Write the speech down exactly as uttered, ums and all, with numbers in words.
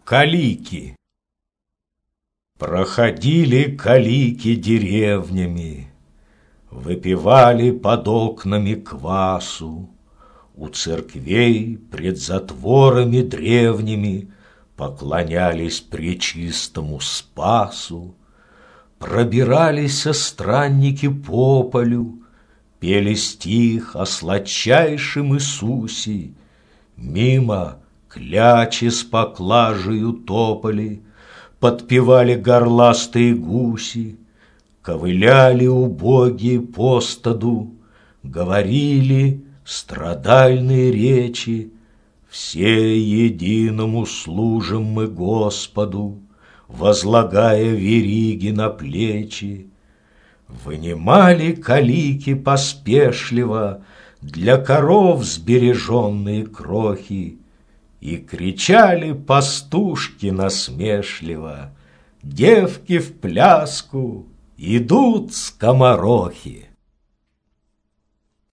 Калики. Проходили калики деревнями, выпивали под окнами квасу, у церквей пред затворами древними поклонялись пречистому Спасу, пробирались странники по полю, пели стих о сладчайшем Иисусе, мимо клячи с поклажею топали, подпевали горластые гуси, ковыляли убогие по стаду, говорили страдальные речи. Все единому служим мы Господу, возлагая вериги на плечи. Вынимали калики поспешливо для коров сбереженные крохи, и кричали пастушки насмешливо: девки в пляску, идут скоморохи.